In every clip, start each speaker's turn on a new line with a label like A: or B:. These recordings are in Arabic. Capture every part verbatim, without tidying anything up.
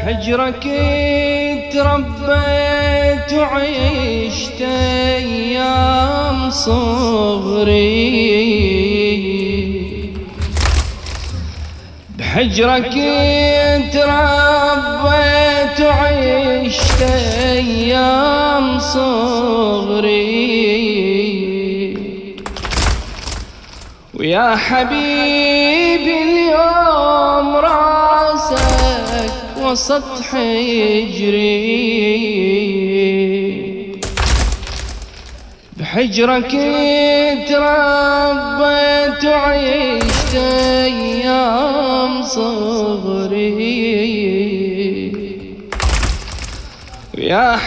A: بحجرك تربيت وعشت أيام صغري، بحجرك تربيت وعشت أيام صغري، ويا حبيبي اليوم راسك وسط حجري، بحجرك تربيت وعشت أيام صغري، ويا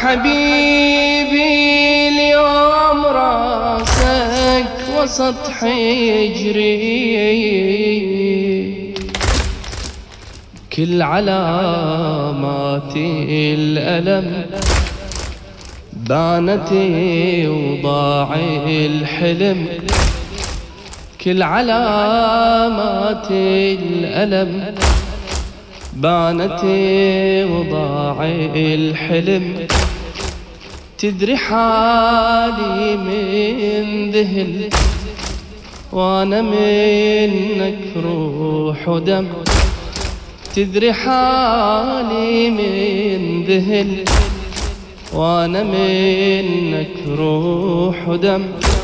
A: حبيبي اليوم راسك وسط حجري، كل علامات الألم بانت وضاع الحلم، كل علامات الألم بانت وضاع الحلم، تدري حالي من ذهل وانا منك روح ودم، تدري حالي من ذهل وانا منك روح ودم،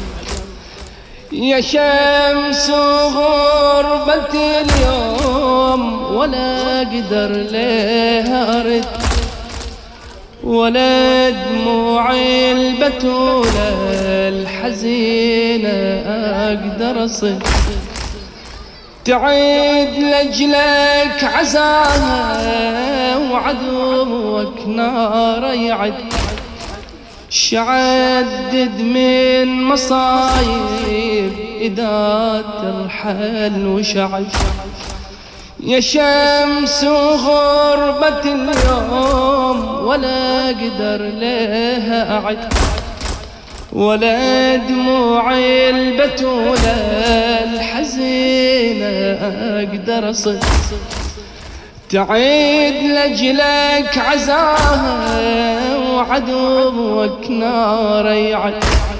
A: يا شمس غربة اليوم ولا اقدر ليها ارد، ولا دموع البتولة الحزينة اقدر اصد، تعيد لجلك عزاها وعدوك نار يعد، شعدد من مصايب إذا ترحل وشعد، يا شمس غربة اليوم ولا أقدر لها أعد، ولا دموع البتولة الحزينة أقدر أصد، تعيد لجلك عزاها وعدوك نار يعد،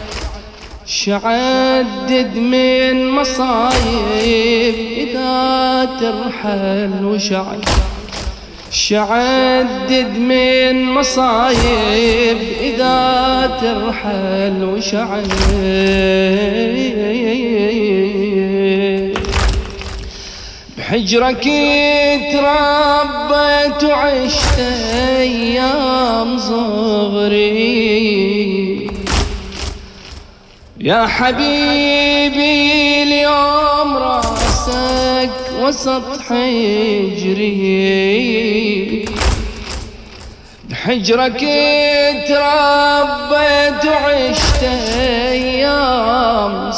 A: شعدد من مصايب إذا ترحل وشعد، شعدد من مصايب إذا ترحل وشعد، بحجرك تربيت وعشت أيام صغري، يا حبيبي اليوم راسك وسط حجري، بحجرك تربيت وعشت أيام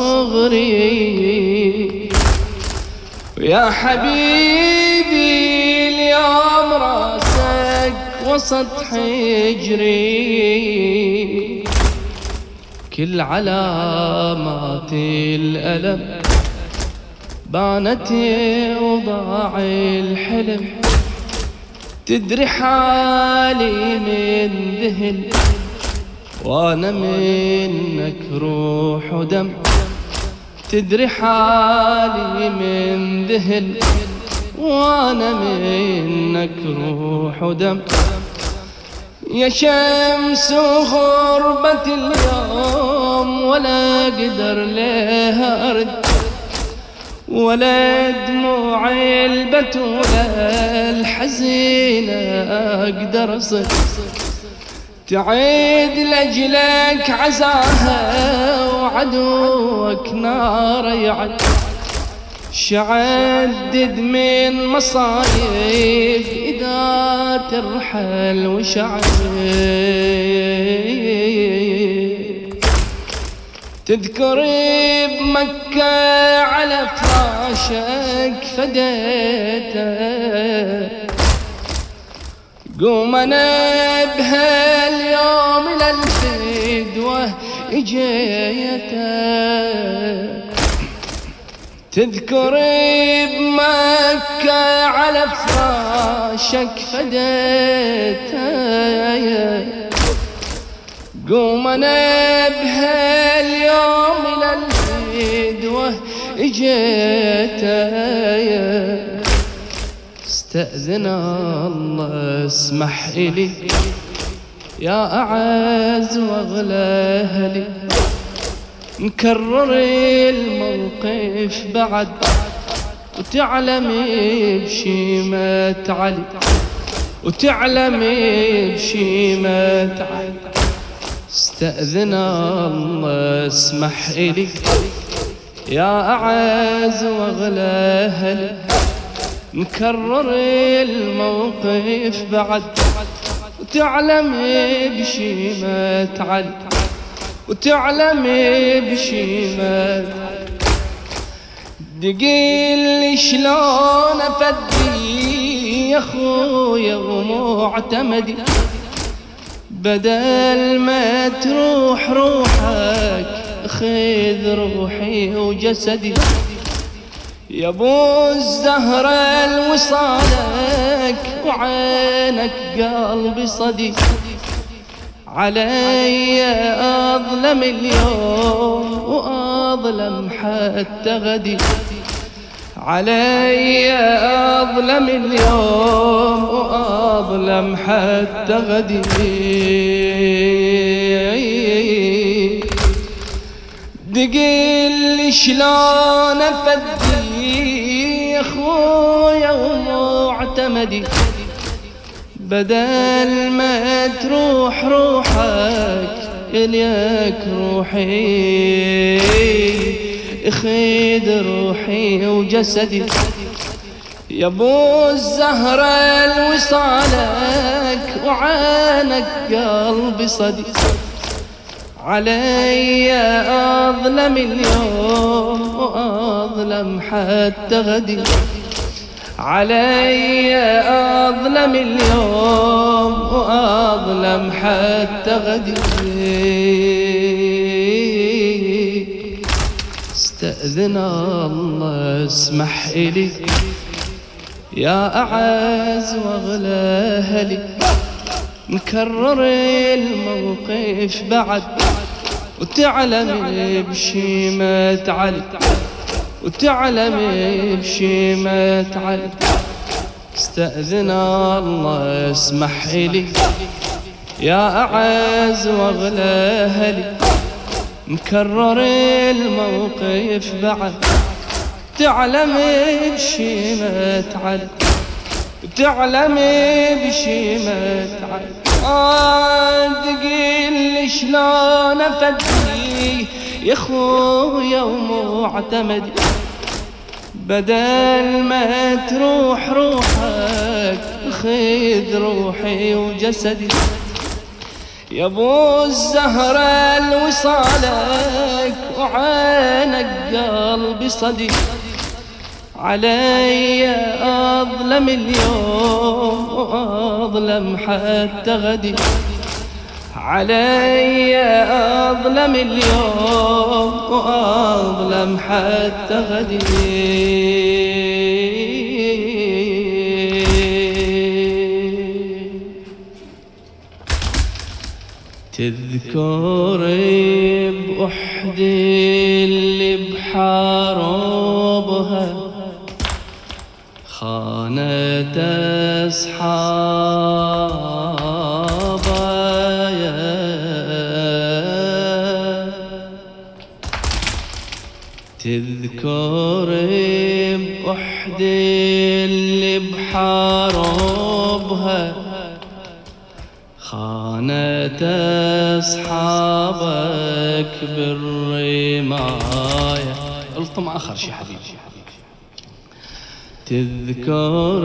A: صغري، يا حبيبي اليوم راسك وسط حجري، كل علامات الألم بانت وضاع الحلم، تدري حالي من ذهل وانا منك روح ودم، تدري حالي من ذهل وانا منك روح ودم، يا شمس غربة اليوم ولا اقدر لها ارد، ولا دموع البتولة الحزينة اقدر اصد، تعيد لجلك عزاها وعدوك نار يعد، شعدد من مصايب إذا ترحل وشعد، تذكر بمكة على فراشك فديته، قوم انا بهاليوم للفدوة اجيته، تذكر بمكة على فراشك فديتها، قوم انا بهاليوم الى الفدوة اجيتها، استأذن الله اسمح إلي يا أعز وأغلى أهلي، نكرر الموقف بعد وتعلمي بشيمة علي، وتعلمي بشيمة علي. استأذن الله اسمح إلي يا أعز وأغلى أهلي، نكرر الموقف بعد وتعلمي بشيمة علي، وتعلمي بشيمة. دقيلي شلون افدي يا خويا ومعتمدي، بدل ما تروح روحك خذ روحي وجسدي، يا ابو الزهرة الوصالك وعينك قلبي صدي، علي أظلم اليوم وأظلم حتى غدي، علي أظلم اليوم وأظلم حتى غدي. دقيلي شلون أفدي يا خويا ومعتمدي، بدل ما تروح روحك إليك روحي، اخذ روحي وجسدي، يا ابو الزهرة الوصالك وعينك قلبي صدي، علي أظلم اليوم وأظلم حتى غدي، علي أظلم اليوم وأظلم حتى غدي. استأذن الله اسمح إلي يا أعز وأغلى أهلي، نكرر الموقف بعد وتعلمي بشيمة علي، وتعلمي بشيمة علي. استأذن الله اسمح إلي يا أعز وأغلى أهلي، نكرر الموقف بعد تعلمي بشيمة علي، وتعلمي بشيمة علي. آه تقيلي شلون أفدي يا خويا ومعتمدي، بدل ما تروح روحك خذ روحي وجسدي، يا ابو الزهرة الوصالك وعينك قلبي صدي، علي أظلم اليوم وأظلم حتى غدي، علي أظلم اليوم وأظلم حتى غدي. تذكر بأحد اللي بحاربها خانت أصحابها، تذكر بأحد اللي بحاربها خانت أصحابك بالرماية. الطم آخر شي حبيبي. تذكر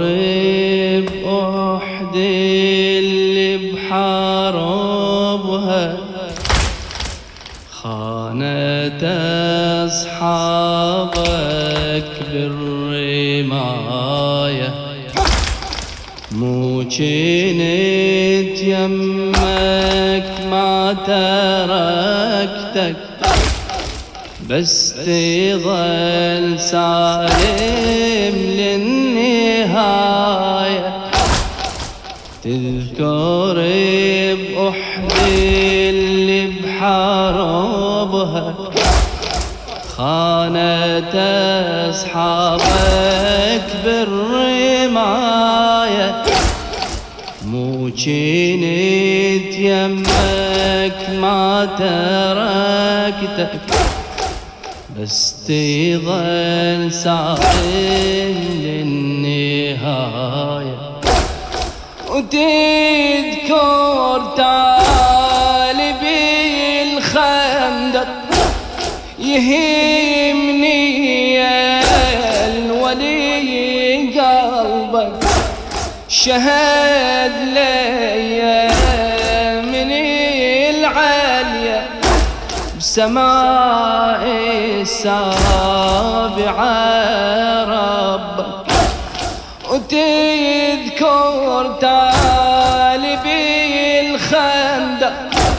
A: بأحد اللي بحاربها خانت أصحابك بالرماية، مو جنت يمك ما تركتك بس تظل سالم للنهاية. تذكر بأحد اللي بحاربها خانت أصحابك بالرماية. مو جنت يمك ما تركتك بس تظل سالم للنهاية. وتذكر طالبي الخندق يهمني الولي قلبك شهد لي من العالية بسماء السابعة ربك. وتذكر طالبي الخندق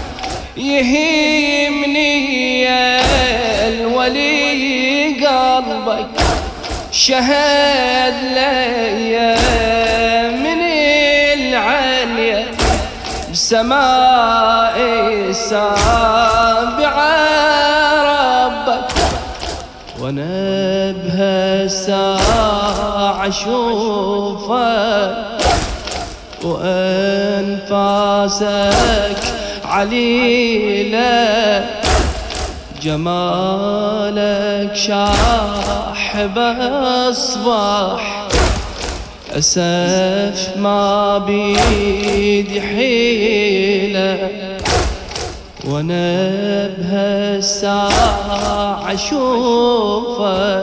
A: يهمني الولي قلبك شهد لي من العالية بسماء السابعة ربك. وانا بهالساعة اشوفك وانفاسك عليلة جمالك شاحب الصباح. أسف ما بيدي حيلة وانا بهالساعة اشوفك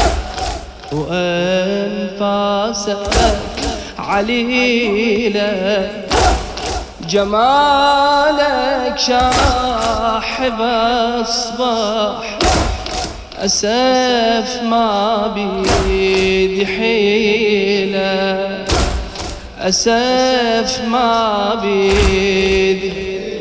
A: وانفاسك عليلة جمالك شاحب الصباح. أسف ما بيدي حيلة أسف ما بيدي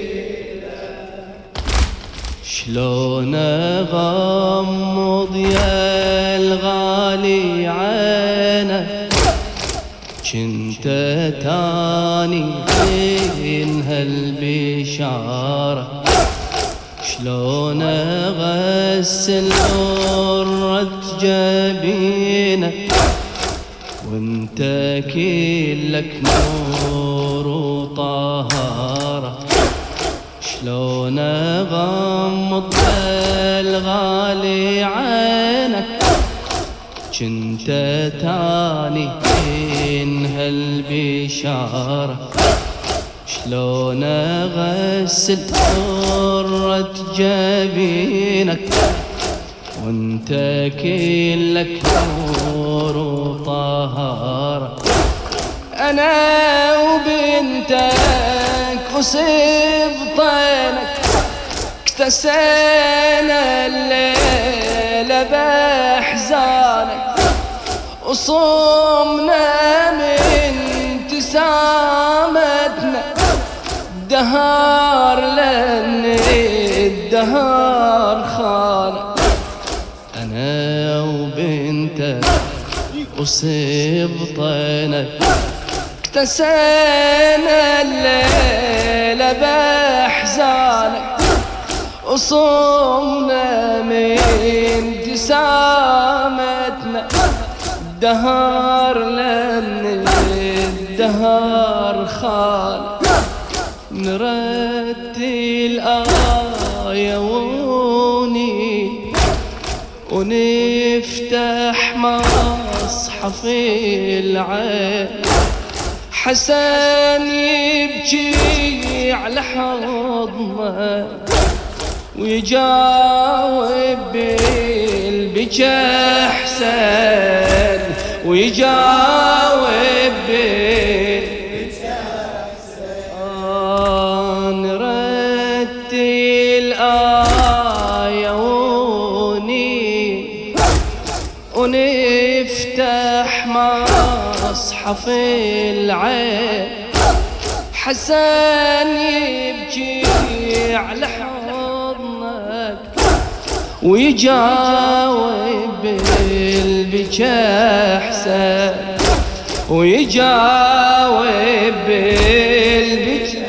A: شلون أغمض يا الغالي عينك جنت تاني من هالبشارة. شلون أغسل مرة جبينك وانت كلك نور وطهارة. شلون أغمض الغالي عينك جنت تاني من هالبشارة. شلون أغسل مرة جبينك وانت كلك نور وطهارة. أنا وبنتك وسبطينك اكتسينا الليلة بأحزانك وصمنا من ابتسامتنا الدهار لأن الدهار خانك. أنا وبنتك وسبطينك اكتسينا الليلة بأحزانك وصمنا من ابتسامتنا الدهار لأن الدهار خانك. نرتل آية وني ونفتح مصحف العين. حسن يبكي على حضنه ويجاوب بالبكا حسن ويجاوب بالبكا حسن. نرتل آية وني ونفتح مصحف العين. حسن يبكي على حضنك ويجاوب بالبكا أحسن، ويجاوب بالبكا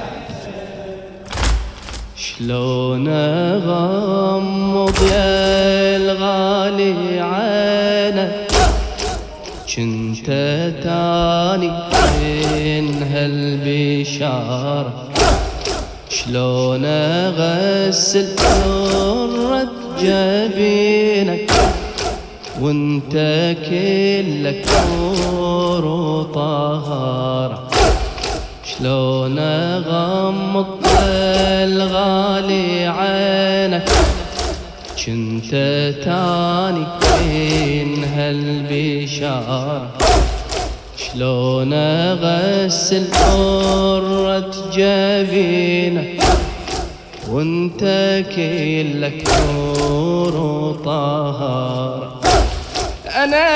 A: شلون أغمض يا الغالي عينك جنت تاني من هالبشارة، شلون أغسل حرة جبينك وانت كلك نور وطهارة، شلون أغمض الغالي عينك جنت تاني من هالبشارة، شلون أغسل حرة جبينك وانت كلك نور وطهارة. أنا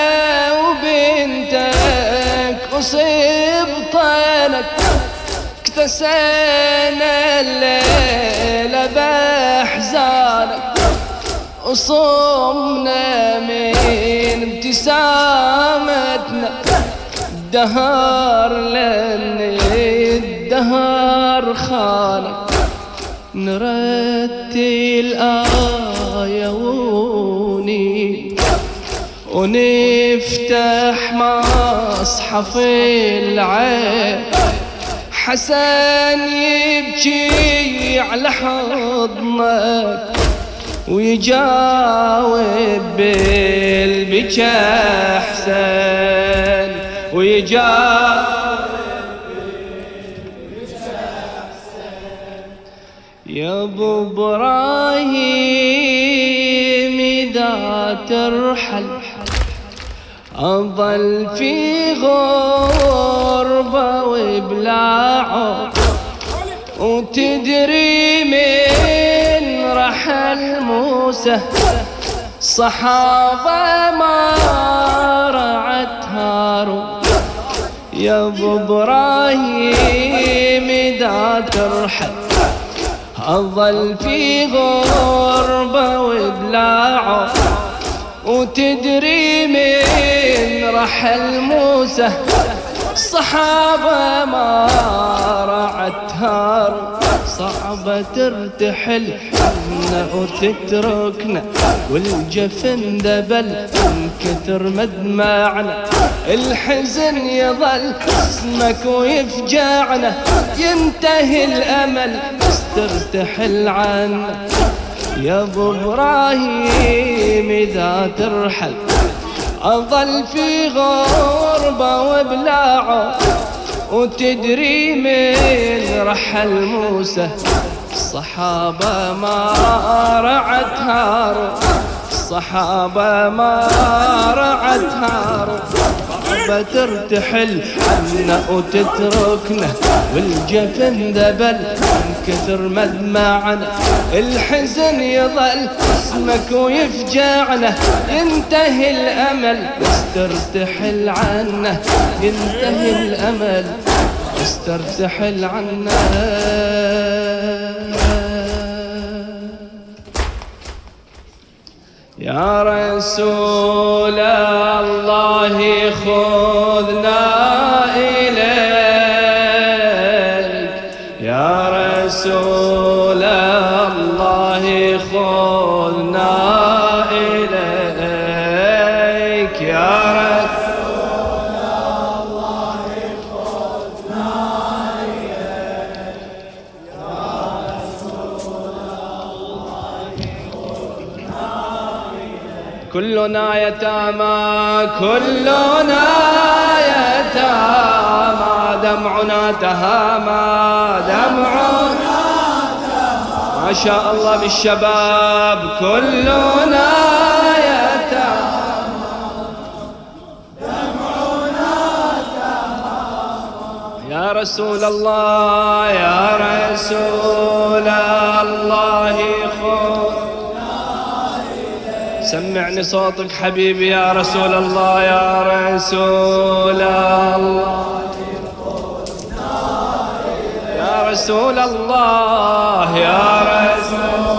A: وبنتك أصيب طينك اكتسينا الليلة بأحزانك، وصمنا من ابتسامتنا الدهر لأن الدهر خانك، نرتل آية وني ونفتح مصحف العين، حسن يبكي على حضنك ويجاوب بالبكا أحسن، ويجاوب بالبكا أحسن. يا ابو ابراهيم إذا ترحل أظل في غربة وبلا عود، وتدري من رحل موسى صحابة ما رعت هارون. يا ابو ابراهيم إذا ترحل أظل في غربة وبلا عود، وتدري من رحل موسى الصحابة ما رعت هارون. صعبة ترتحل عنا وتتركنا والجفن ذبل من كثر مدمعنا، الحزن يظل اسمك ويفجعنا، ينتهي الأمل بس ترتحل عنا. يا ابو ابراهيم إذا ترحل أظل في غربة وبلا عود، وتدري من رحل موسى الصحابة ما رعت هارون، الصحابة ما رعت هارون. صعبة ترتحل عنا وتتركنا والجفن ذبل من كثر مدمعنا، الحزن يظل اسمك ويفجعنا، ينتهي الأمل بس ترتحل عنا، ينتهي الأمل بس ترتحل عنا. يا رسول الله خذنا إليك، يا رسول الله خذنا إليك، يا رسول الله خذنا إليك، يا رسول الله خذنا إليك. كلنا يتامى كلنا يتامى، دمعنا تهامى دمعنا تهامى، ما شاء الله بالشباب كلنا يتامى دمعنا تهامى. يا رسول الله يا رسول الله خذ، سمعني صوتك حبيبي يا رسول الله يا رسول الله، يا رسول الله يا رسول